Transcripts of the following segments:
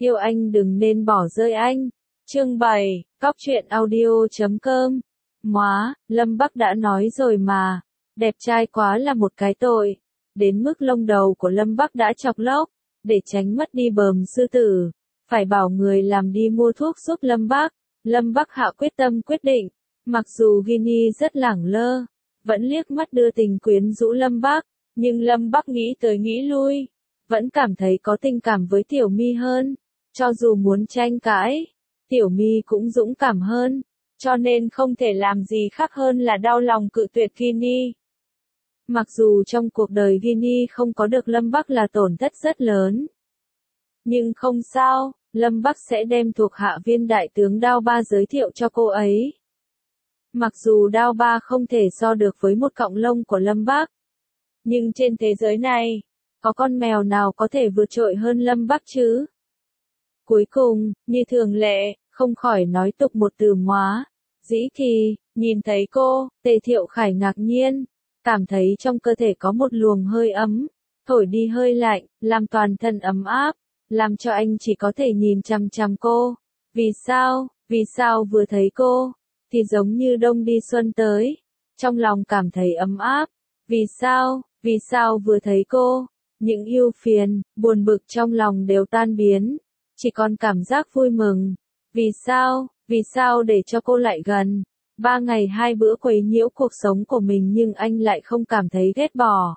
yêu anh đừng nên bỏ rơi anh. Chương 7, Cóc truyện audio.com. Móa, Lâm Bắc đã nói rồi mà, đẹp trai quá là một cái tội. Đến mức lông đầu của Lâm Bắc đã chọc lóc, để tránh mất đi bờm sư tử, phải bảo người làm đi mua thuốc giúp Lâm Bắc. Lâm Bắc hạ quyết tâm quyết định, mặc dù Ginny rất lẳng lơ, vẫn liếc mắt đưa tình quyến rũ Lâm Bắc, nhưng Lâm Bắc nghĩ tới nghĩ lui, vẫn cảm thấy có tình cảm với Tiểu My hơn. Cho dù muốn tranh cãi, Tiểu My cũng dũng cảm hơn, cho nên không thể làm gì khác hơn là đau lòng cự tuyệt Ginny. Mặc dù trong cuộc đời Ginny không có được Lâm Bắc là tổn thất rất lớn, nhưng không sao, Lâm Bắc sẽ đem thuộc hạ viên đại tướng Đao Ba giới thiệu cho cô ấy. Mặc dù Đao Ba không thể so được với một cọng lông của Lâm Bắc, nhưng trên thế giới này, có con mèo nào có thể vượt trội hơn Lâm Bắc chứ? Cuối cùng, như thường lệ, không khỏi nói tục một từ Móa. Dĩ thì, nhìn thấy cô, Tề Thiệu Khải ngạc nhiên, cảm thấy trong cơ thể có một luồng hơi ấm, thổi đi hơi lạnh, làm toàn thân ấm áp, làm cho anh chỉ có thể nhìn chằm chằm cô. Vì sao? Vì sao vừa thấy cô, thì giống như đông đi xuân tới, trong lòng cảm thấy ấm áp. Vì sao? Vì sao vừa thấy cô, những ưu phiền, buồn bực trong lòng đều tan biến, chỉ còn cảm giác vui mừng. Vì sao? Vì sao để cho cô lại gần? 3 ngày 2 bữa quấy nhiễu cuộc sống của mình nhưng anh lại không cảm thấy ghét bỏ.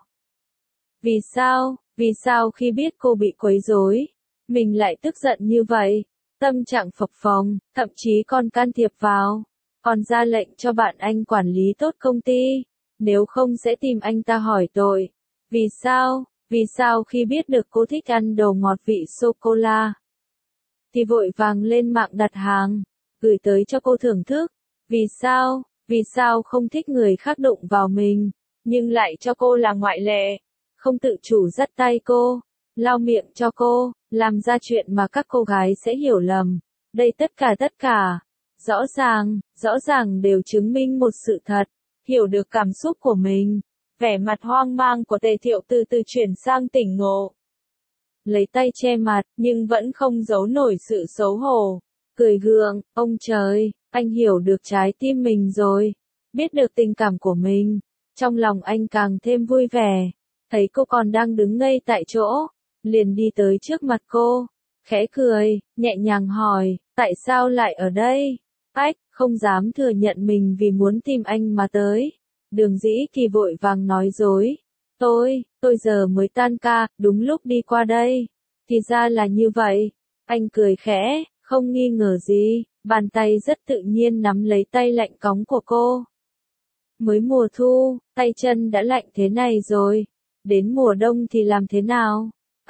Vì sao? Vì sao khi biết cô bị quấy rối, mình lại tức giận như vậy? Tâm trạng phập phồng, thậm chí còn can thiệp vào, còn ra lệnh cho bạn anh quản lý tốt công ty, nếu không sẽ tìm anh ta hỏi tội. Vì sao? Vì sao khi biết được cô thích ăn đồ ngọt vị sô-cô-la, thì vội vàng lên mạng đặt hàng, gửi tới cho cô thưởng thức? Vì sao? Vì sao không thích người khác đụng vào mình, nhưng lại cho cô là ngoại lệ, không tự chủ dắt tay cô, lau miệng cho cô, làm ra chuyện mà các cô gái sẽ hiểu lầm. Đây tất cả, rõ ràng đều chứng minh một sự thật, hiểu được cảm xúc của mình. Vẻ mặt hoang mang của Tề Thiệu từ từ chuyển sang tỉnh ngộ. Lấy tay che mặt, nhưng vẫn không giấu nổi sự xấu hổ. Cười gượng, ông trời, anh hiểu được trái tim mình rồi, biết được tình cảm của mình. Trong lòng anh càng thêm vui vẻ, thấy cô còn đang đứng ngây tại chỗ, liền đi tới trước mặt cô, khẽ cười, nhẹ nhàng hỏi, tại sao lại ở đây? Ách, không dám thừa nhận mình vì muốn tìm anh mà tới. Đường Dĩ Kỳ vội vàng nói dối. Tôi giờ mới tan ca, đúng lúc đi qua đây. Thì ra là như vậy. Anh cười khẽ, không nghi ngờ gì, bàn tay rất tự nhiên nắm lấy tay lạnh cóng của cô. Mới mùa thu, tay chân đã lạnh thế này rồi. Đến mùa đông thì làm thế nào?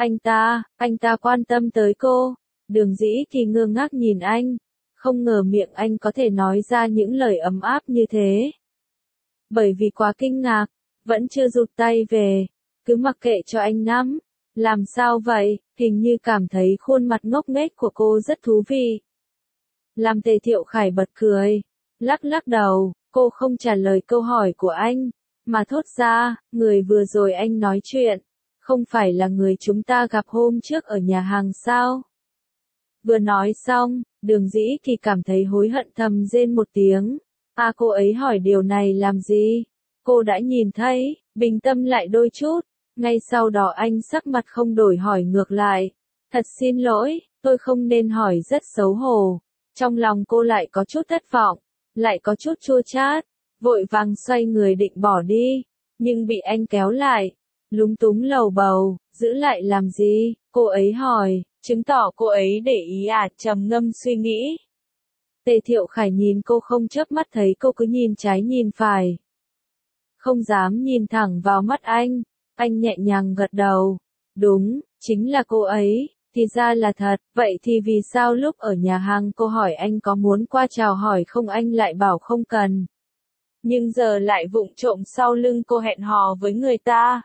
Anh ta quan tâm tới cô. Đường Dĩ Kỳ ngơ ngác nhìn anh. Không ngờ miệng anh có thể nói ra những lời ấm áp như thế. Bởi vì quá kinh ngạc, vẫn chưa rụt tay về, cứ mặc kệ cho anh nắm. Làm sao vậy? Hình như cảm thấy khuôn mặt ngốc nghếch của cô rất thú vị. Làm Tề Thiệu Khải bật cười, lắc đầu, cô không trả lời câu hỏi của anh, mà thốt ra, người vừa rồi anh nói chuyện, không phải là người chúng ta gặp hôm trước ở nhà hàng sao? Vừa nói xong, Đường Dĩ Kỳ cảm thấy hối hận thầm rên một tiếng. Cô ấy hỏi điều này làm gì? Cô đã nhìn thấy, bình tâm lại đôi chút. Ngay sau đó anh sắc mặt không đổi hỏi ngược lại. Thật xin lỗi, tôi không nên hỏi, rất xấu hổ. Trong lòng cô lại có chút thất vọng, lại có chút chua chát, vội vàng xoay người định bỏ đi, nhưng bị anh kéo lại, lúng túng lầu bầu, giữ lại làm gì? Cô ấy hỏi, chứng tỏ cô ấy để ý à? Trầm ngâm suy nghĩ. Tề Thiệu Khải nhìn cô không chớp mắt, thấy cô cứ nhìn trái nhìn phải, không dám nhìn thẳng vào mắt anh nhẹ nhàng gật đầu. Đúng, chính là cô ấy, thì ra là thật. Vậy thì vì sao lúc ở nhà hàng cô hỏi anh có muốn qua chào hỏi không, anh lại bảo không cần, nhưng giờ lại vụng trộm sau lưng cô hẹn hò với người ta?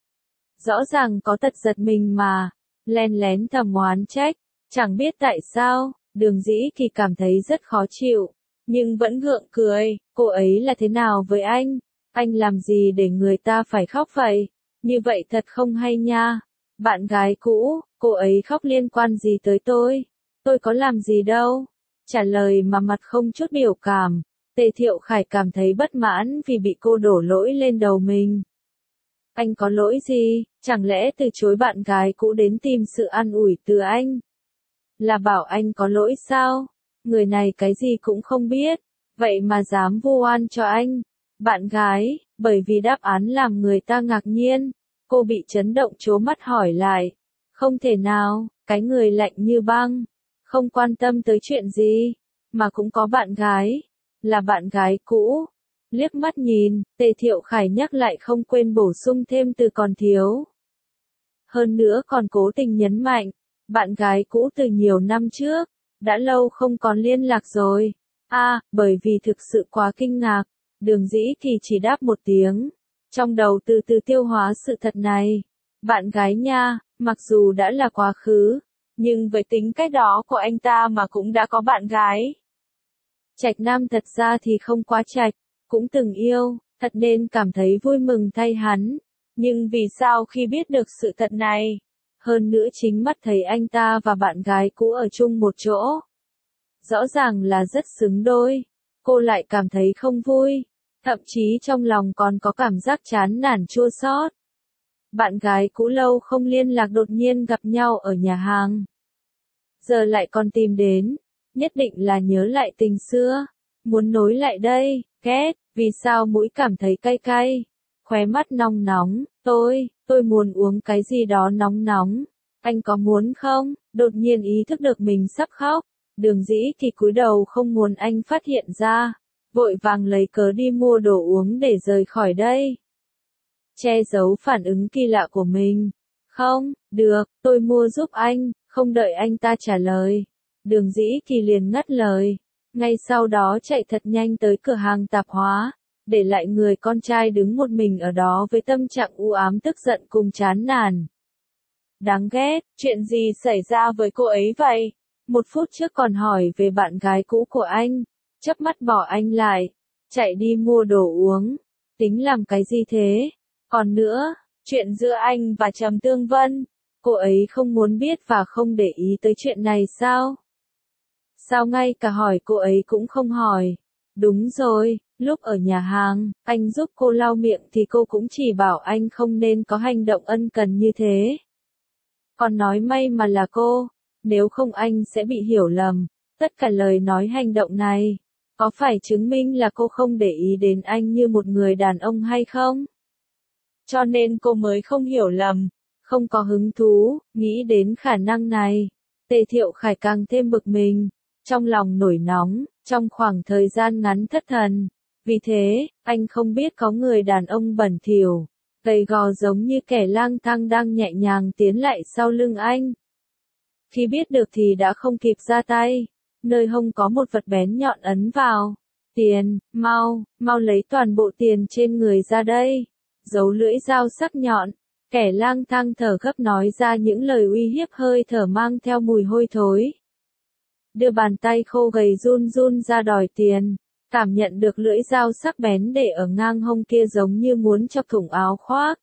Rõ ràng có tật giật mình mà, len lén thầm oán trách, chẳng biết tại sao. Đường Dĩ Kỳ cảm thấy rất khó chịu, nhưng vẫn gượng cười. Cô ấy là thế nào với anh làm gì để người ta phải khóc vậy? Như vậy thật không hay nha. Bạn gái cũ, cô ấy khóc liên quan gì tới tôi? Tôi có làm gì đâu. Trả lời mà mặt không chút biểu cảm. Tề Thiệu Khải cảm thấy bất mãn vì bị cô đổ lỗi lên đầu mình. Anh có lỗi gì, chẳng lẽ từ chối bạn gái cũ đến tìm sự an ủi từ anh? Là bảo anh có lỗi sao? Người này cái gì cũng không biết, vậy mà dám vu oan cho anh. Bạn gái, bởi vì đáp án làm người ta ngạc nhiên, cô bị chấn động trố mắt hỏi lại. Không thể nào, cái người lạnh như băng, không quan tâm tới chuyện gì, mà cũng có bạn gái, là bạn gái cũ. Liếc mắt nhìn, Tề Thiệu Khải nhắc lại không quên bổ sung thêm từ còn thiếu. Hơn nữa còn cố tình nhấn mạnh, bạn gái cũ từ nhiều năm trước, đã lâu không còn liên lạc rồi. Bởi vì thực sự quá kinh ngạc, Đường Dĩ thì chỉ đáp một tiếng, trong đầu từ từ tiêu hóa sự thật này. Bạn gái nha, mặc dù đã là quá khứ, nhưng với tính cách đó của anh ta mà cũng đã có bạn gái. Trạch Nam thật ra thì không quá trạch, cũng từng yêu, thật nên cảm thấy vui mừng thay hắn. Nhưng vì sao khi biết được sự thật này? Hơn nữa chính mắt thấy anh ta và bạn gái cũ ở chung một chỗ. Rõ ràng là rất xứng đôi. Cô lại cảm thấy không vui. Thậm chí trong lòng còn có cảm giác chán nản chua xót. Bạn gái cũ lâu không liên lạc đột nhiên gặp nhau ở nhà hàng. Giờ lại còn tìm đến. Nhất định là nhớ lại tình xưa. Muốn nối lại đây, ghét, vì sao mũi cảm thấy cay cay. Khóe mắt nóng nóng, tôi muốn uống cái gì đó nóng nóng. Anh có muốn không? Đột nhiên ý thức được mình sắp khóc. Đường Dĩ thì cúi đầu không muốn anh phát hiện ra. Vội vàng lấy cớ đi mua đồ uống để rời khỏi đây. Che giấu phản ứng kỳ lạ của mình. Không, được, tôi mua giúp anh, không đợi anh ta trả lời. Đường Dĩ thì liền ngắt lời. Ngay sau đó chạy thật nhanh tới cửa hàng tạp hóa, để lại người con trai đứng một mình ở đó với tâm trạng u ám tức giận cùng chán nản. Đáng ghét, chuyện gì xảy ra với cô ấy vậy? Một phút trước còn hỏi về bạn gái cũ của anh, chớp mắt bỏ anh lại, chạy đi mua đồ uống, tính làm cái gì thế? Còn nữa, chuyện giữa anh và Trầm Tương Vân, cô ấy không muốn biết và không để ý tới chuyện này sao? Sao ngay cả hỏi cô ấy cũng không hỏi? Đúng rồi, lúc ở nhà hàng, anh giúp cô lau miệng thì cô cũng chỉ bảo anh không nên có hành động ân cần như thế. Còn nói may mà là cô, nếu không anh sẽ bị hiểu lầm. Tất cả lời nói hành động này, có phải chứng minh là cô không để ý đến anh như một người đàn ông hay không? Cho nên cô mới không hiểu lầm, không có hứng thú, nghĩ đến khả năng này. Tề Thiệu Khải càng thêm bực mình, trong lòng nổi nóng, trong khoảng thời gian ngắn thất thần. Vì thế, anh không biết có người đàn ông bẩn thỉu, gầy gò giống như kẻ lang thang đang nhẹ nhàng tiến lại sau lưng anh. Khi biết được thì đã không kịp ra tay, nơi hông có một vật bén nhọn ấn vào. Tiền, mau lấy toàn bộ tiền trên người ra đây. Giấu lưỡi dao sắc nhọn, kẻ lang thang thở gấp nói ra những lời uy hiếp hơi thở mang theo mùi hôi thối. Đưa bàn tay khô gầy run run ra đòi tiền, cảm nhận được lưỡi dao sắc bén để ở ngang hông kia giống như muốn chọc thủng áo khoác.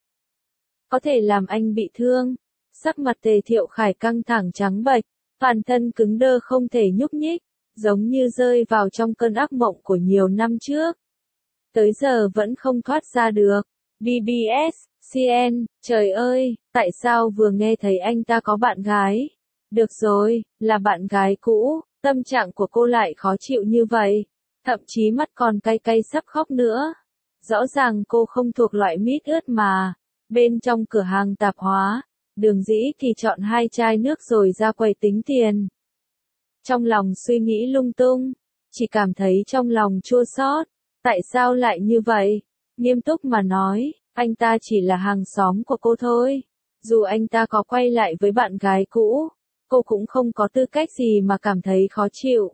Có thể làm anh bị thương. Sắc mặt Tề Thiệu Khải căng thẳng trắng bệch, toàn thân cứng đơ không thể nhúc nhích, giống như rơi vào trong cơn ác mộng của nhiều năm trước. Tới giờ vẫn không thoát ra được. BBS, CN, trời ơi, tại sao vừa nghe thấy anh ta có bạn gái? Được rồi, là bạn gái cũ, tâm trạng của cô lại khó chịu như vậy. Thậm chí mắt còn cay cay sắp khóc nữa. Rõ ràng cô không thuộc loại mít ướt mà. Bên trong cửa hàng tạp hóa, Đường Dĩ thì chọn 2 chai nước rồi ra quầy tính tiền. Trong lòng suy nghĩ lung tung, chỉ cảm thấy trong lòng chua xót. Tại sao lại như vậy? Nghiêm túc mà nói, anh ta chỉ là hàng xóm của cô thôi. Dù anh ta có quay lại với bạn gái cũ, cô cũng không có tư cách gì mà cảm thấy khó chịu.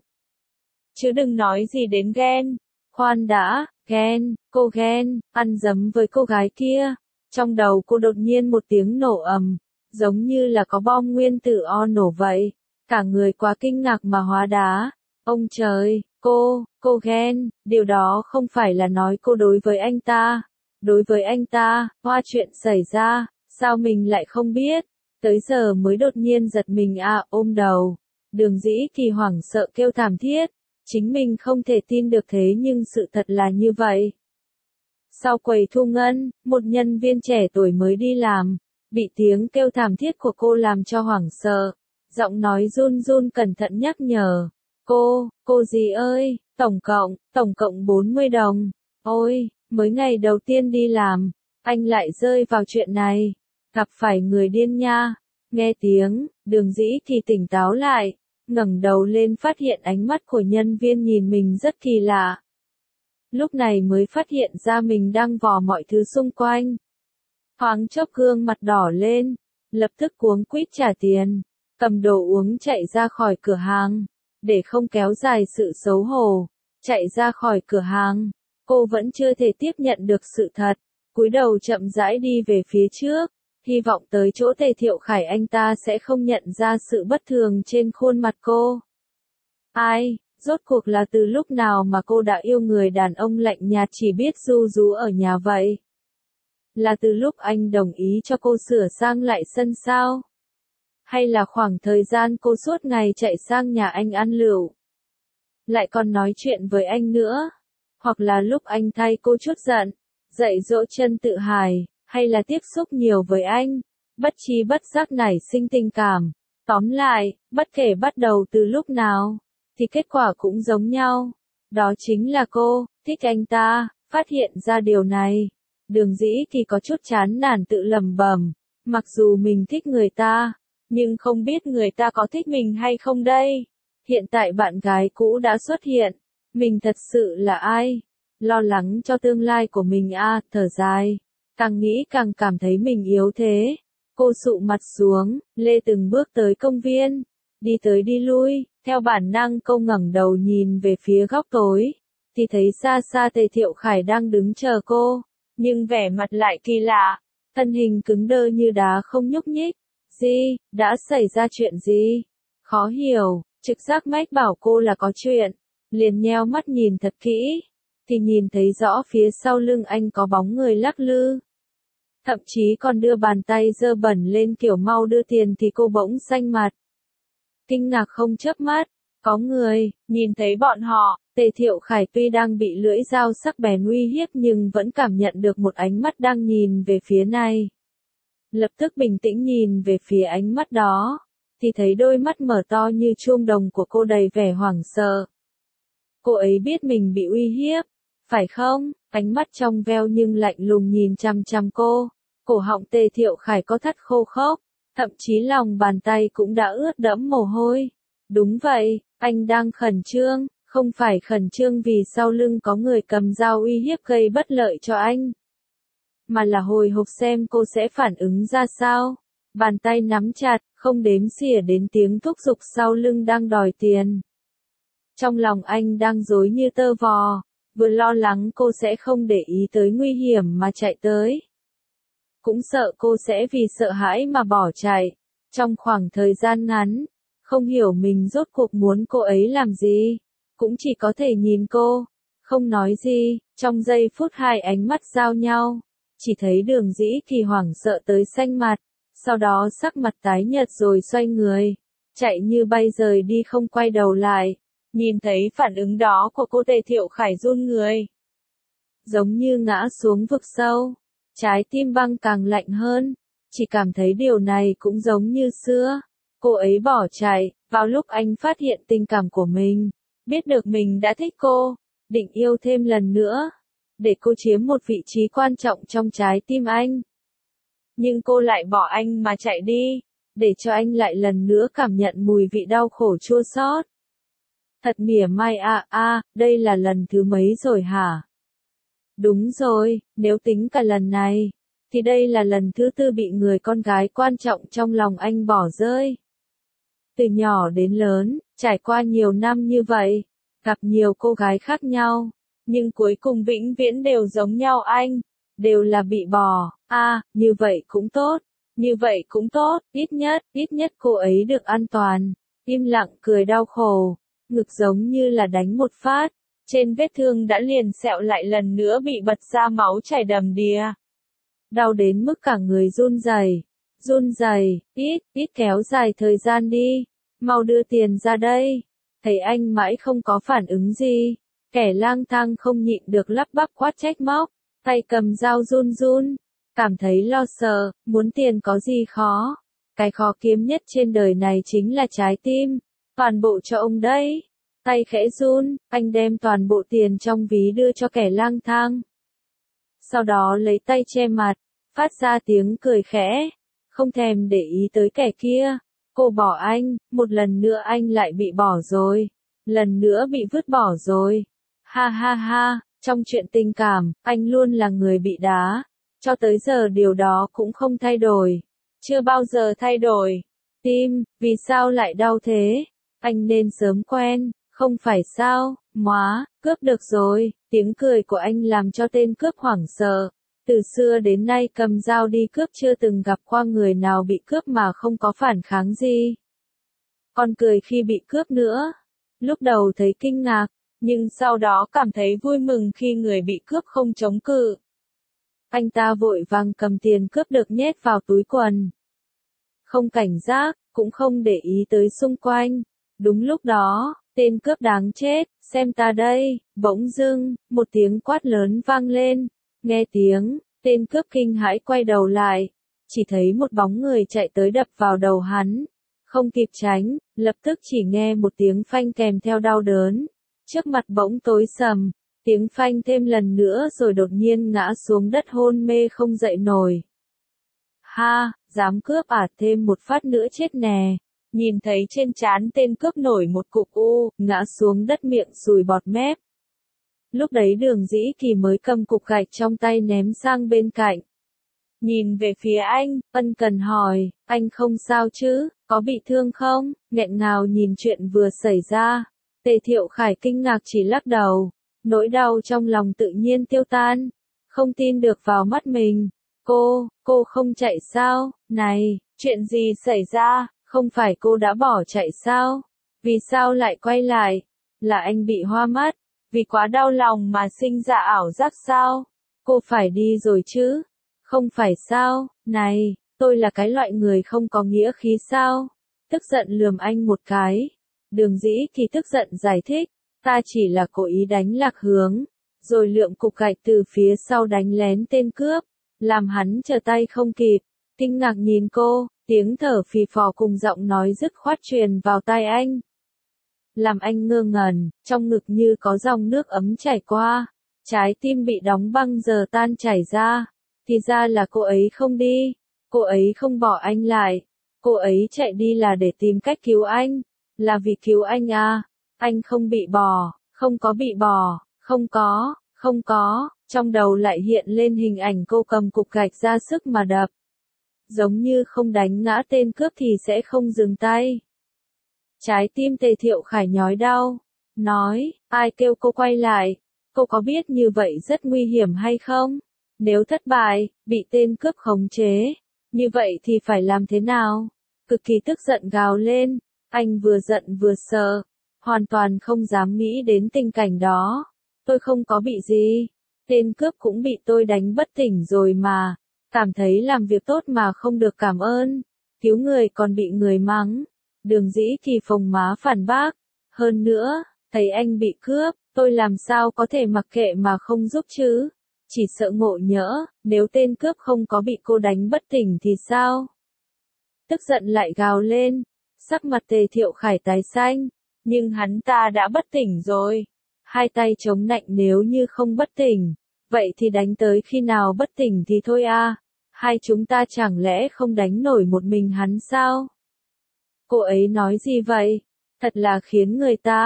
Chứ đừng nói gì đến ghen. Khoan đã, ghen, cô ghen, ăn dấm với cô gái kia. Trong đầu cô đột nhiên một tiếng nổ ầm, giống như là có bom nguyên tử o nổ vậy. Cả người quá kinh ngạc mà hóa đá. Ông trời, cô ghen, điều đó không phải là nói cô đối với anh ta. Đối với anh ta, chuyện xảy ra, sao mình lại không biết? Tới giờ mới đột nhiên giật mình ôm đầu. Đường Dĩ Kỳ hoảng sợ kêu thảm thiết. Chính mình không thể tin được thế nhưng sự thật là như vậy. Sau quầy thu ngân, một nhân viên trẻ tuổi mới đi làm, bị tiếng kêu thảm thiết của cô làm cho hoảng sợ. Giọng nói run run cẩn thận nhắc nhở. Cô gì ơi, tổng cộng 40 đồng. Ôi, mới ngày đầu tiên đi làm, anh lại rơi vào chuyện này. Gặp phải người điên nha. Nghe tiếng, Đường Dĩ Kỳ tỉnh táo lại, ngẩng đầu lên phát hiện ánh mắt của nhân viên nhìn mình rất kỳ lạ. Lúc này mới phát hiện ra mình đang vò mọi thứ xung quanh. Thoáng chốc gương mặt đỏ lên, lập tức cuống quýt trả tiền, cầm đồ uống chạy ra khỏi cửa hàng. Để không kéo dài sự xấu hổ, chạy ra khỏi cửa hàng, cô vẫn chưa thể tiếp nhận được sự thật, cúi đầu chậm rãi đi về phía trước, hy vọng tới chỗ Tề Thiệu Khải anh ta sẽ không nhận ra sự bất thường trên khuôn mặt cô. Ai, rốt cuộc là từ lúc nào mà cô đã yêu người đàn ông lạnh nhạt chỉ biết ru rú ở nhà vậy? Là từ lúc anh đồng ý cho cô sửa sang lại sân sao? Hay là khoảng thời gian cô suốt ngày chạy sang nhà anh ăn lựu? Lại còn nói chuyện với anh nữa? Hoặc là lúc anh thay cô chút giận, dạy dỗ chân tự hài, hay là tiếp xúc nhiều với anh, bất tri bất giác nảy sinh tình cảm. Tóm lại, bất kể bắt đầu từ lúc nào, thì kết quả cũng giống nhau. Đó chính là cô, thích anh ta. Phát hiện ra điều này, Đường Dĩ Kỳ có chút chán nản tự lẩm bẩm, mặc dù mình thích người ta, nhưng không biết người ta có thích mình hay không đây. Hiện tại bạn gái cũ đã xuất hiện, mình thật sự là ai? Lo lắng cho tương lai của mình thở dài, càng nghĩ càng cảm thấy mình yếu thế. Cô sụ mặt xuống, lê từng bước tới công viên, đi tới đi lui, theo bản năng cô ngẩng đầu nhìn về phía góc tối, thì thấy xa xa Tề Thiệu Khải đang đứng chờ cô, nhưng vẻ mặt lại kỳ lạ, thân hình cứng đơ như đá không nhúc nhích. Gì, đã xảy ra chuyện gì? Khó hiểu, trực giác mách bảo cô là có chuyện, liền nheo mắt nhìn thật kỹ, thì nhìn thấy rõ phía sau lưng anh có bóng người lắc lư. Thậm chí còn đưa bàn tay dơ bẩn lên kiểu mau đưa tiền thì cô bỗng xanh mặt. Kinh ngạc không chớp mắt, có người, nhìn thấy bọn họ, Tề Thiệu Khải tuy đang bị lưỡi dao sắc bén uy hiếp nhưng vẫn cảm nhận được một ánh mắt đang nhìn về phía này. Lập tức bình tĩnh nhìn về phía ánh mắt đó, thì thấy đôi mắt mở to như chuông đồng của cô đầy vẻ hoảng sợ. Cô ấy biết mình bị uy hiếp, phải không? Ánh mắt trong veo nhưng lạnh lùng nhìn chằm chằm cô, cổ họng Tề Thiệu Khải có thắt khô khốc, thậm chí lòng bàn tay cũng đã ướt đẫm mồ hôi. Đúng vậy, anh đang khẩn trương, không phải khẩn trương vì sau lưng có người cầm dao uy hiếp gây bất lợi cho anh, mà là hồi hộp xem cô sẽ phản ứng ra sao. Bàn tay nắm chặt, không đếm xỉa đến tiếng thúc giục sau lưng đang đòi tiền. Trong lòng anh đang rối như tơ vò, vừa lo lắng cô sẽ không để ý tới nguy hiểm mà chạy tới, cũng sợ cô sẽ vì sợ hãi mà bỏ chạy. Trong khoảng thời gian ngắn, không hiểu mình rốt cuộc muốn cô ấy làm gì, cũng chỉ có thể nhìn cô, không nói gì. Trong giây phút hai ánh mắt giao nhau, chỉ thấy Đường Dĩ Kỳ hoảng sợ tới xanh mặt, sau đó sắc mặt tái nhợt rồi xoay người, chạy như bay rời đi không quay đầu lại. Nhìn thấy phản ứng đó của cô, Tề Thiệu Khải run người, giống như ngã xuống vực sâu, trái tim băng càng lạnh hơn, chỉ cảm thấy điều này cũng giống như xưa. Cô ấy bỏ chạy, vào lúc anh phát hiện tình cảm của mình, biết được mình đã thích cô, định yêu thêm lần nữa, để cô chiếm một vị trí quan trọng trong trái tim anh. Nhưng cô lại bỏ anh mà chạy đi, để cho anh lại lần nữa cảm nhận mùi vị đau khổ chua xót. Thật mỉa mai đây là lần thứ mấy rồi hả? Đúng rồi, nếu tính cả lần này, thì đây là lần thứ tư bị người con gái quan trọng trong lòng anh bỏ rơi. Từ nhỏ đến lớn, trải qua nhiều năm như vậy, gặp nhiều cô gái khác nhau, nhưng cuối cùng vĩnh viễn đều giống nhau anh, đều là bị bỏ. Như vậy cũng tốt, như vậy cũng tốt, ít nhất cô ấy được an toàn. Im lặng cười đau khổ, ngực giống như là đánh một phát, trên vết thương đã liền sẹo lại lần nữa bị bật ra máu chảy đầm đìa. Đau đến mức cả người run rẩy, run rẩy, ít kéo dài thời gian đi, mau đưa tiền ra đây. Thấy anh mãi không có phản ứng gì, kẻ lang thang không nhịn được lắp bắp quát trách móc, tay cầm dao run run, cảm thấy lo sợ, muốn tiền có gì khó. Cái khó kiếm nhất trên đời này chính là trái tim, toàn bộ cho ông đấy. Tay khẽ run, anh đem toàn bộ tiền trong ví đưa cho kẻ lang thang. Sau đó lấy tay che mặt, phát ra tiếng cười khẽ, không thèm để ý tới kẻ kia. Cô bỏ anh, một lần nữa anh lại bị bỏ rồi, lần nữa bị vứt bỏ rồi. Ha ha ha, trong chuyện tình cảm, anh luôn là người bị đá. Cho tới giờ điều đó cũng không thay đổi. Chưa bao giờ thay đổi. Tim, vì sao lại đau thế? Anh nên sớm quen, không phải sao? Móa, cướp được rồi. Tiếng cười của anh làm cho tên cướp hoảng sợ. Từ xưa đến nay cầm dao đi cướp chưa từng gặp qua người nào bị cướp mà không có phản kháng gì. Còn cười khi bị cướp nữa. Lúc đầu thấy kinh ngạc, nhưng sau đó cảm thấy vui mừng khi người bị cướp không chống cự. Anh ta vội vàng cầm tiền cướp được nhét vào túi quần. Không cảnh giác, cũng không để ý tới xung quanh. Đúng lúc đó, tên cướp đáng chết, xem ta đây, bỗng dưng, một tiếng quát lớn vang lên. Nghe tiếng, tên cướp kinh hãi quay đầu lại, chỉ thấy một bóng người chạy tới đập vào đầu hắn. Không kịp tránh, lập tức chỉ nghe một tiếng phanh kèm theo đau đớn. Trước mặt bỗng tối sầm, tiếng phanh thêm lần nữa rồi đột nhiên ngã xuống đất hôn mê không dậy nổi. Ha, dám cướp à, thêm một phát nữa chết nè. Nhìn thấy trên trán tên cướp nổi một cục u, ngã xuống đất miệng sùi bọt mép. Lúc đấy Đường Dĩ Kỳ mới cầm cục gạch trong tay ném sang bên cạnh. Nhìn về phía anh, ân cần hỏi, anh không sao chứ, có bị thương không? Nghẹn ngào nhìn chuyện vừa xảy ra. Tề Thiệu Khải kinh ngạc chỉ lắc đầu, nỗi đau trong lòng tự nhiên tiêu tan, không tin được vào mắt mình. Cô không chạy sao? Này, chuyện gì xảy ra? Không phải cô đã bỏ chạy sao? Vì sao lại quay lại? Là anh bị hoa mắt, vì quá đau lòng mà sinh ra ảo giác sao? Cô phải đi rồi chứ? Không phải sao? Này, tôi là cái loại người không có nghĩa khí sao? Tức giận lườm anh một cái. Đường Dĩ Kỳ tức giận giải thích, ta chỉ là cố ý đánh lạc hướng, rồi lượm cục gạch từ phía sau đánh lén tên cướp, làm hắn trở tay không kịp. Kinh ngạc nhìn cô, tiếng thở phì phò cùng giọng nói dứt khoát truyền vào tai anh. Làm anh ngơ ngẩn, trong ngực như có dòng nước ấm chảy qua, trái tim bị đóng băng giờ tan chảy ra. Thì ra là cô ấy không đi, cô ấy không bỏ anh lại, cô ấy chạy đi là để tìm cách cứu anh, là vì cứu anh à. Anh không bị bỏ, không có bị bỏ, không có, trong đầu lại hiện lên hình ảnh cô cầm cục gạch ra sức mà đập. Giống như không đánh ngã tên cướp thì sẽ không dừng tay. Trái tim Tề Thiệu Khải nhói đau, nói, ai kêu cô quay lại, cô có biết như vậy rất nguy hiểm hay không? Nếu thất bại, bị tên cướp khống chế, như vậy thì phải làm thế nào? Cực kỳ tức giận gào lên, anh vừa giận vừa sợ, hoàn toàn không dám nghĩ đến tình cảnh đó. Tôi không có bị gì, tên cướp cũng bị tôi đánh bất tỉnh rồi mà, cảm thấy làm việc tốt mà không được cảm ơn, cứu người còn bị người mắng. Đường Dĩ Kỳ phồng má phản bác, hơn nữa, thấy anh bị cướp, tôi làm sao có thể mặc kệ mà không giúp chứ? Chỉ sợ ngộ nhỡ, nếu tên cướp không có bị cô đánh bất tỉnh thì sao? Tức giận lại gào lên, sắc mặt Tề Thiệu Khải tái xanh, nhưng hắn ta đã bất tỉnh rồi. Hai tay chống nạnh, nếu như không bất tỉnh, vậy thì đánh tới khi nào bất tỉnh thì thôi à, hai chúng ta chẳng lẽ không đánh nổi một mình hắn sao? Cô ấy nói gì vậy? Thật là khiến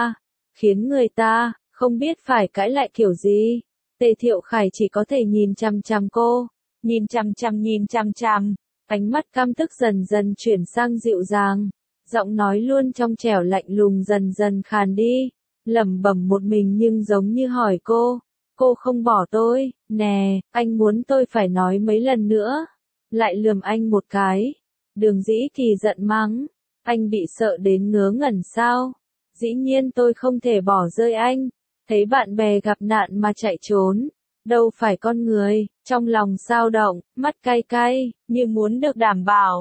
người ta, không biết phải cãi lại kiểu gì. Tề Thiệu Khải chỉ có thể nhìn chằm chằm cô, nhìn chằm chằm, ánh mắt căm tức dần dần chuyển sang dịu dàng, giọng nói luôn trong trẻo lạnh lùng dần dần khàn đi, lẩm bẩm một mình nhưng giống như hỏi cô không bỏ tôi, nè, anh muốn tôi phải nói mấy lần nữa, lại lườm anh một cái. Đường Dĩ Kỳ giận mắng, anh bị sợ đến ngớ ngẩn sao? Dĩ nhiên tôi không thể bỏ rơi anh. Thấy bạn bè gặp nạn mà chạy trốn, đâu phải con người, trong lòng dao động, mắt cay cay, như muốn được đảm bảo.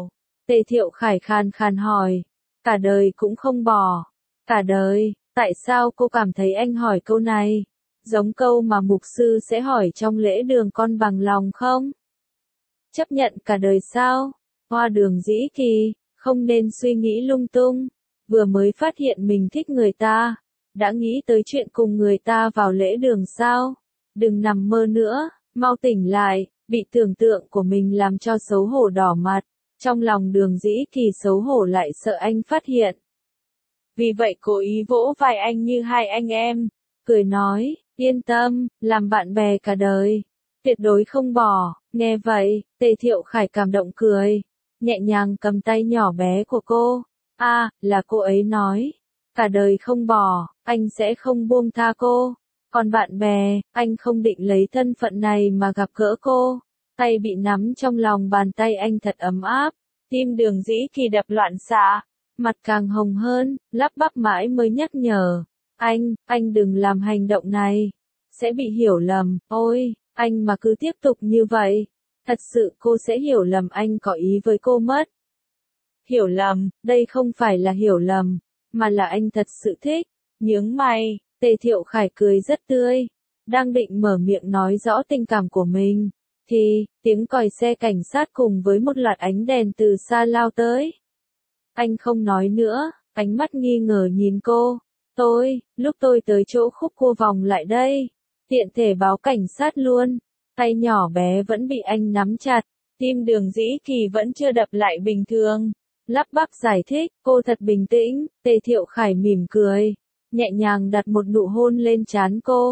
Tề Thiệu Khải khàn khàn hỏi. Cả đời cũng không bỏ. Cả đời, tại sao cô cảm thấy anh hỏi câu này? Giống câu mà mục sư sẽ hỏi trong lễ đường con bằng lòng không? Chấp nhận cả đời sao? Hoa Đường Dĩ Kỳ, không nên suy nghĩ lung tung. Vừa mới phát hiện mình thích người ta, đã nghĩ tới chuyện cùng người ta vào lễ đường sao? Đừng nằm mơ nữa, mau tỉnh lại, bị tưởng tượng của mình làm cho xấu hổ đỏ mặt. Trong lòng Đường Dĩ Kỳ xấu hổ lại sợ anh phát hiện. Vì vậy cố ý vỗ vai anh như hai anh em, cười nói, yên tâm, làm bạn bè cả đời, tuyệt đối không bỏ. Nghe vậy, Tề Thiệu Khải cảm động cười, nhẹ nhàng cầm tay nhỏ bé của cô. Là cô ấy nói, cả đời không bỏ, anh sẽ không buông tha cô. Còn bạn bè, anh không định lấy thân phận này mà gặp gỡ cô. Tay bị nắm trong lòng bàn tay anh thật ấm áp, tim Đường Dĩ Kỳ đập loạn xạ, mặt càng hồng hơn, lắp bắp mãi mới nhắc nhở. Anh đừng làm hành động này, sẽ bị hiểu lầm. Ôi, anh mà cứ tiếp tục như vậy, thật sự cô sẽ hiểu lầm anh có ý với cô mất. Hiểu lầm, đây không phải là hiểu lầm, mà là anh thật sự thích. Nhướng mày, Tề Thiệu Khải cười rất tươi, đang định mở miệng nói rõ tình cảm của mình, thì tiếng còi xe cảnh sát cùng với một loạt ánh đèn từ xa lao tới. Anh không nói nữa, ánh mắt nghi ngờ nhìn cô. Lúc tôi tới chỗ khúc cô vòng lại đây, tiện thể báo cảnh sát luôn. Tay nhỏ bé vẫn bị anh nắm chặt, tim Đường Dĩ Kỳ vẫn chưa đập lại bình thường. Lắp bắp giải thích, cô thật bình tĩnh. Tề Thiệu Khải mỉm cười, nhẹ nhàng đặt một nụ hôn lên trán cô.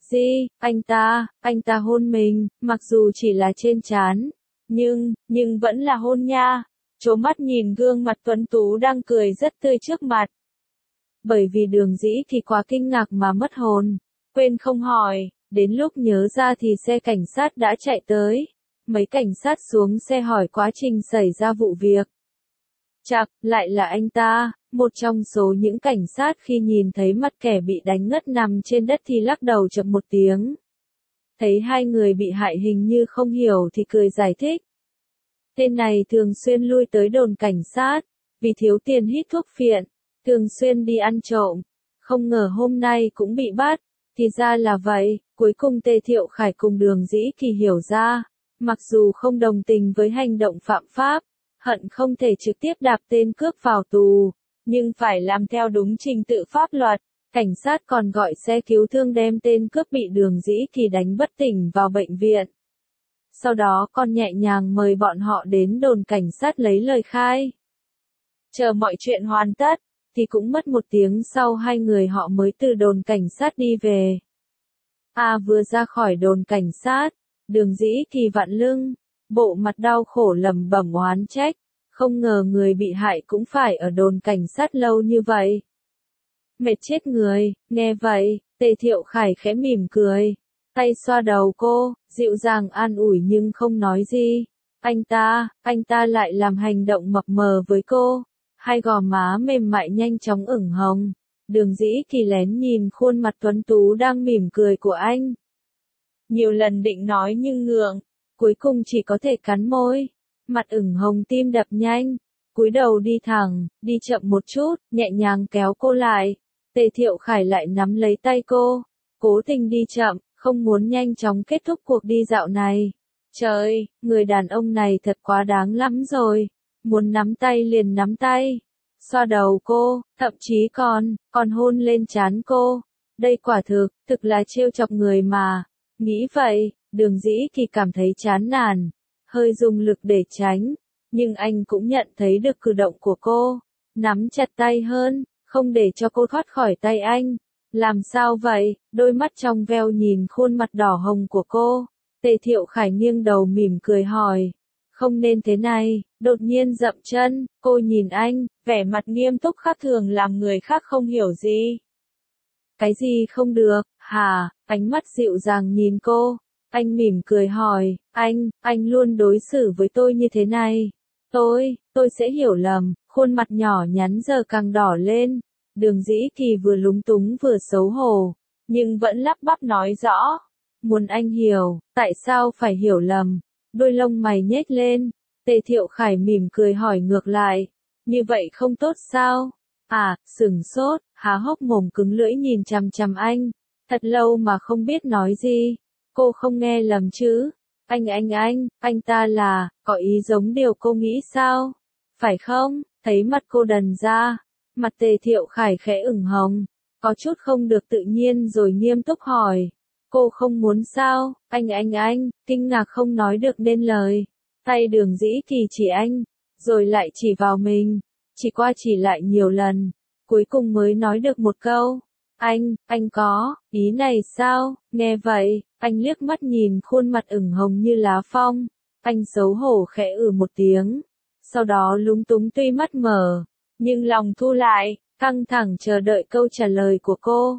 Anh ta hôn mình, mặc dù chỉ là trên trán, nhưng vẫn là hôn nha. Chố mắt nhìn gương mặt tuấn tú đang cười rất tươi trước mặt. Bởi vì Đường Dĩ thì quá kinh ngạc mà mất hồn, quên không hỏi, đến lúc nhớ ra thì xe cảnh sát đã chạy tới. Mấy cảnh sát xuống xe hỏi quá trình xảy ra vụ việc. Chạc, lại là anh ta, một trong số những cảnh sát khi nhìn thấy mặt kẻ bị đánh ngất nằm trên đất thì lắc đầu chậm một tiếng. Thấy hai người bị hại hình như không hiểu thì cười giải thích. Tên này thường xuyên lui tới đồn cảnh sát, vì thiếu tiền hít thuốc phiện, thường xuyên đi ăn trộm, không ngờ hôm nay cũng bị bắt. Thì ra là vậy. Cuối cùng Tề Thiệu Khải cùng Đường Dĩ Kỳ hiểu ra, mặc dù không đồng tình với hành động phạm pháp, hận không thể trực tiếp đạp tên cướp vào tù, nhưng phải làm theo đúng trình tự pháp luật. Cảnh sát còn gọi xe cứu thương đem tên cướp bị Đường Dĩ Kỳ đánh bất tỉnh vào bệnh viện. Sau đó còn nhẹ nhàng mời bọn họ đến đồn cảnh sát lấy lời khai. Chờ mọi chuyện hoàn tất, thì cũng mất một tiếng sau hai người họ mới từ đồn cảnh sát đi về. Vừa ra khỏi đồn cảnh sát, Đường Dĩ Kỳ vặn lưng, bộ mặt đau khổ lẩm bẩm oán trách, không ngờ người bị hại cũng phải ở đồn cảnh sát lâu như vậy. Mệt chết người. Nghe vậy, Tề Thiệu Khải khẽ mỉm cười, tay xoa đầu cô, dịu dàng an ủi nhưng không nói gì. Anh ta lại làm hành động mập mờ với cô, hai gò má mềm mại nhanh chóng ửng hồng. Đường Dĩ Kỳ lén nhìn khuôn mặt tuấn tú đang mỉm cười của anh. Nhiều lần định nói nhưng ngượng, cuối cùng chỉ có thể cắn môi, mặt ửng hồng tim đập nhanh, cúi đầu đi thẳng, đi chậm một chút, nhẹ nhàng kéo cô lại. Tề Thiệu Khải lại nắm lấy tay cô, cố tình đi chậm, không muốn nhanh chóng kết thúc cuộc đi dạo này. Trời, người đàn ông này thật quá đáng lắm rồi, muốn nắm tay liền nắm tay, xoa đầu cô, thậm chí còn hôn lên trán cô. Đây quả thực là trêu chọc người mà. Nghĩ vậy, Đường Dĩ Kỳ cảm thấy chán nản, hơi dùng lực để tránh, nhưng anh cũng nhận thấy được cử động của cô, nắm chặt tay hơn, không để cho cô thoát khỏi tay anh. Làm sao vậy? Đôi mắt trong veo nhìn khuôn mặt đỏ hồng của cô. Tề Thiệu Khải nghiêng đầu mỉm cười hỏi. Không nên thế này. Đột nhiên dậm chân, cô nhìn anh, vẻ mặt nghiêm túc khác thường làm người khác không hiểu gì. Cái gì không được, hả? Ánh mắt dịu dàng nhìn cô. Anh mỉm cười hỏi, anh luôn đối xử với tôi như thế này. Tôi sẽ hiểu lầm. Khuôn mặt nhỏ nhắn giờ càng đỏ lên. Đường Dĩ Kỳ vừa lúng túng vừa xấu hổ, nhưng vẫn lắp bắp nói rõ. Muốn anh hiểu, tại sao phải hiểu lầm? Đôi lông mày nhếch lên, Tề Thiệu Khải mỉm cười hỏi ngược lại, như vậy không tốt sao? Sửng sốt, há hốc mồm cứng lưỡi nhìn chằm chằm anh, thật lâu mà không biết nói gì. Cô không nghe lầm chứ? Anh ta là, có ý giống điều cô nghĩ sao? Phải không? Thấy mặt cô đần ra, mặt Tề Thiệu Khải khẽ ửng hồng, có chút không được tự nhiên rồi nghiêm túc hỏi. Cô không muốn sao? Anh, kinh ngạc không nói được nên lời. Tay Đường Dĩ Kỳ chỉ anh, rồi lại chỉ vào mình, chỉ qua chỉ lại nhiều lần, cuối cùng mới nói được một câu. Anh có, ý này sao? Nghe vậy, anh liếc mắt nhìn khuôn mặt ửng hồng như lá phong, anh xấu hổ khẽ một tiếng, sau đó lúng túng tuy mắt mở, nhưng lòng thu lại, căng thẳng chờ đợi câu trả lời của cô.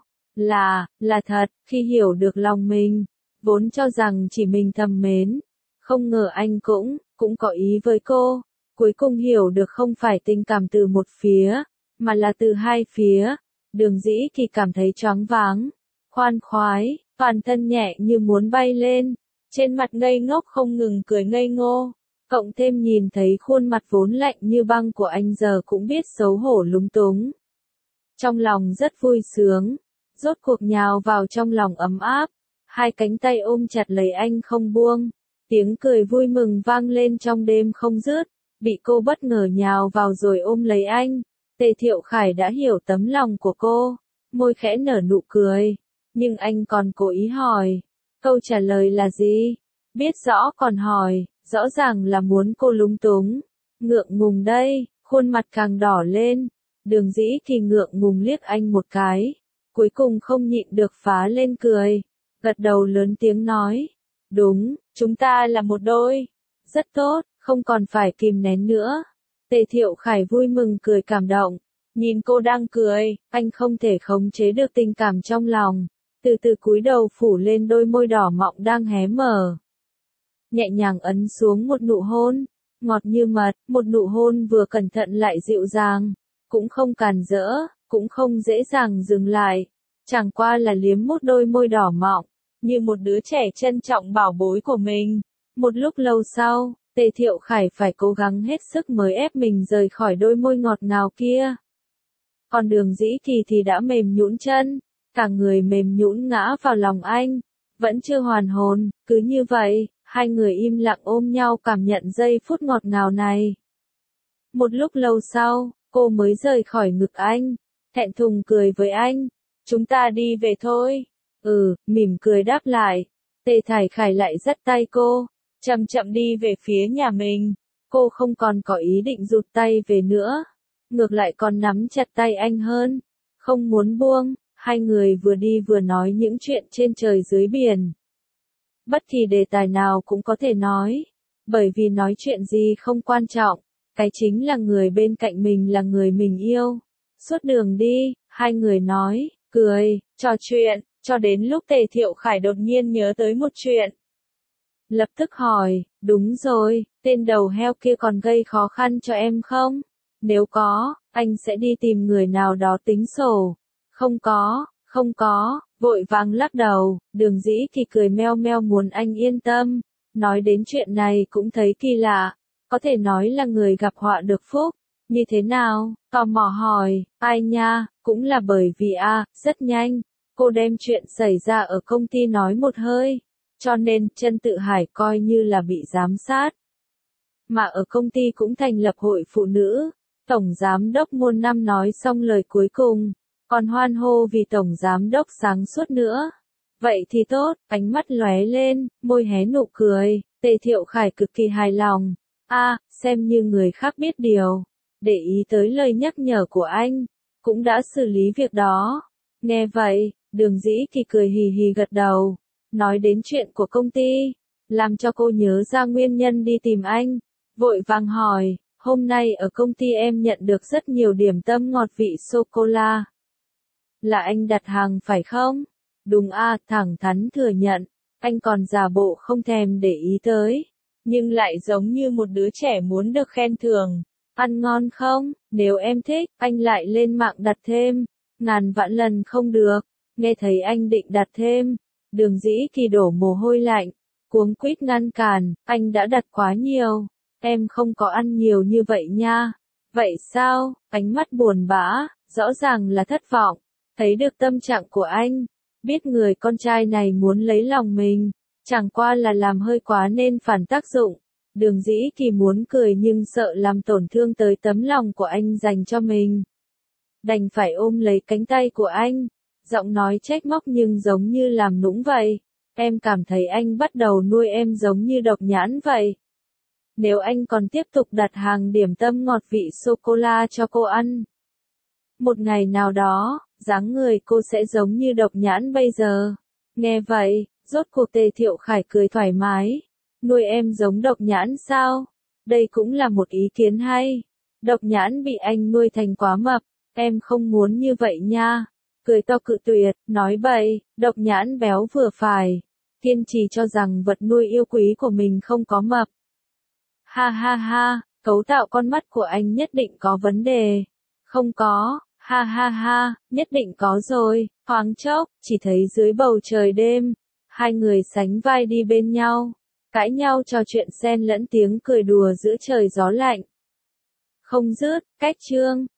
Là thật, khi hiểu được lòng mình, vốn cho rằng chỉ mình thầm mến, không ngờ anh cũng có ý với cô, cuối cùng hiểu được không phải tình cảm từ một phía, mà là từ hai phía. Đường Dĩ Kỳ cảm thấy choáng váng, khoan khoái, toàn thân nhẹ như muốn bay lên, trên mặt ngây ngốc không ngừng cười ngây ngô, cộng thêm nhìn thấy khuôn mặt vốn lạnh như băng của anh giờ cũng biết xấu hổ lúng túng. Trong lòng rất vui sướng, rốt cuộc nhào vào trong lòng ấm áp, hai cánh tay ôm chặt lấy anh không buông, tiếng cười vui mừng vang lên trong đêm không dứt, bị cô bất ngờ nhào vào rồi ôm lấy anh. Tề Thiệu Khải đã hiểu tấm lòng của cô, môi khẽ nở nụ cười, nhưng anh còn cố ý hỏi, câu trả lời là gì? Biết rõ còn hỏi, rõ ràng là muốn cô lúng túng, ngượng ngùng đây, khuôn mặt càng đỏ lên. Đường Dĩ Kỳ ngượng ngùng liếc anh một cái, cuối cùng không nhịn được phá lên cười, gật đầu lớn tiếng nói, đúng, chúng ta là một đôi, rất tốt, không còn phải kìm nén nữa. Tề Thiệu Khải vui mừng cười cảm động, nhìn cô đang cười, anh không thể khống chế được tình cảm trong lòng, từ từ cúi đầu phủ lên đôi môi đỏ mọng đang hé mở. Nhẹ nhàng ấn xuống một nụ hôn, ngọt như mật, một nụ hôn vừa cẩn thận lại dịu dàng, cũng không cản rỡ, cũng không dễ dàng dừng lại, chẳng qua là liếm một đôi môi đỏ mọng, như một đứa trẻ trân trọng bảo bối của mình. Một lúc lâu sau, Tề Thiệu Khải phải cố gắng hết sức mới ép mình rời khỏi đôi môi ngọt ngào kia. Còn Đường Dĩ Kỳ thì đã mềm nhũn chân, cả người mềm nhũn ngã vào lòng anh, vẫn chưa hoàn hồn, cứ như vậy, hai người im lặng ôm nhau cảm nhận giây phút ngọt ngào này. Một lúc lâu sau, cô mới rời khỏi ngực anh, thẹn thùng cười với anh, chúng ta đi về thôi. Mỉm cười đáp lại, Tề Thải Khải lại dắt tay cô, chậm chậm đi về phía nhà mình, cô không còn có ý định rụt tay về nữa, ngược lại còn nắm chặt tay anh hơn, không muốn buông, hai người vừa đi vừa nói những chuyện trên trời dưới biển. Bất kỳ đề tài nào cũng có thể nói, bởi vì nói chuyện gì không quan trọng, cái chính là người bên cạnh mình là người mình yêu. Suốt đường đi, hai người nói, cười, trò chuyện, cho đến lúc Tề Thiệu Khải đột nhiên nhớ tới một chuyện. Lập tức hỏi, đúng rồi, tên đầu heo kia còn gây khó khăn cho em không? Nếu có, anh sẽ đi tìm người nào đó tính sổ. Không có, vội vàng lắc đầu, Đường Dĩ Kỳ cười meo meo muốn anh yên tâm. Nói đến chuyện này cũng thấy kỳ lạ, có thể nói là người gặp họa được phúc. Như thế nào? Tò mò hỏi, ai nha, cũng là bởi vì rất nhanh, cô đem chuyện xảy ra ở công ty nói một hơi, cho nên Chân Tự Hải coi như là bị giám sát. Mà ở công ty cũng thành lập hội phụ nữ, Tổng Giám đốc muôn năm nói xong lời cuối cùng, còn hoan hô vì Tổng Giám đốc sáng suốt nữa. Vậy thì tốt, ánh mắt lóe lên, môi hé nụ cười, Tề Thiệu Khải cực kỳ hài lòng. Xem như người khác biết điều, để ý tới lời nhắc nhở của anh, cũng đã xử lý việc đó. Nghe vậy, Đường Dĩ Kỳ cười hì hì gật đầu, nói đến chuyện của công ty, làm cho cô nhớ ra nguyên nhân đi tìm anh, vội vàng hỏi, hôm nay ở công ty em nhận được rất nhiều điểm tâm ngọt vị sô-cô-la. Là anh đặt hàng phải không? Đúng thẳng thắn thừa nhận, anh còn giả bộ không thèm để ý tới, nhưng lại giống như một đứa trẻ muốn được khen thưởng. Ăn ngon không? Nếu em thích, anh lại lên mạng đặt thêm. Ngàn vạn lần không được. Nghe thấy anh định đặt thêm, Đường Dĩ Kỳ đổ mồ hôi lạnh, cuống quýt ngăn cản, anh đã đặt quá nhiều. em không có ăn nhiều như vậy nha. Vậy sao? Ánh mắt buồn bã, rõ ràng là thất vọng. Thấy được tâm trạng của anh, biết người con trai này muốn lấy lòng mình, chẳng qua là làm hơi quá nên phản tác dụng. Đường Dĩ Kỳ muốn cười nhưng sợ làm tổn thương tới tấm lòng của anh dành cho mình. Đành phải ôm lấy cánh tay của anh, giọng nói trách móc nhưng giống như làm nũng vậy. Em cảm thấy anh bắt đầu nuôi em giống như độc nhãn vậy. Nếu anh còn tiếp tục đặt hàng điểm tâm ngọt vị sô-cô-la cho cô ăn, một ngày nào đó, dáng người cô sẽ giống như độc nhãn bây giờ. Nghe vậy, rốt cuộc Tề Thiệu Khải cười thoải mái. Nuôi em giống độc nhãn sao? Đây cũng là một ý kiến hay. Độc nhãn bị anh nuôi thành quá mập, em không muốn như vậy nha. Cười to cự tuyệt, nói bậy, độc nhãn béo vừa phải. Kiên trì cho rằng vật nuôi yêu quý của mình không có mập. Ha ha ha, cấu tạo con mắt của anh nhất định có vấn đề. Không có, ha ha ha, nhất định có rồi. Thoáng chốc, chỉ thấy dưới bầu trời đêm, hai người sánh vai đi bên nhau, cãi nhau trò chuyện xen lẫn tiếng cười đùa giữa trời gió lạnh. Không dứt, cách chương.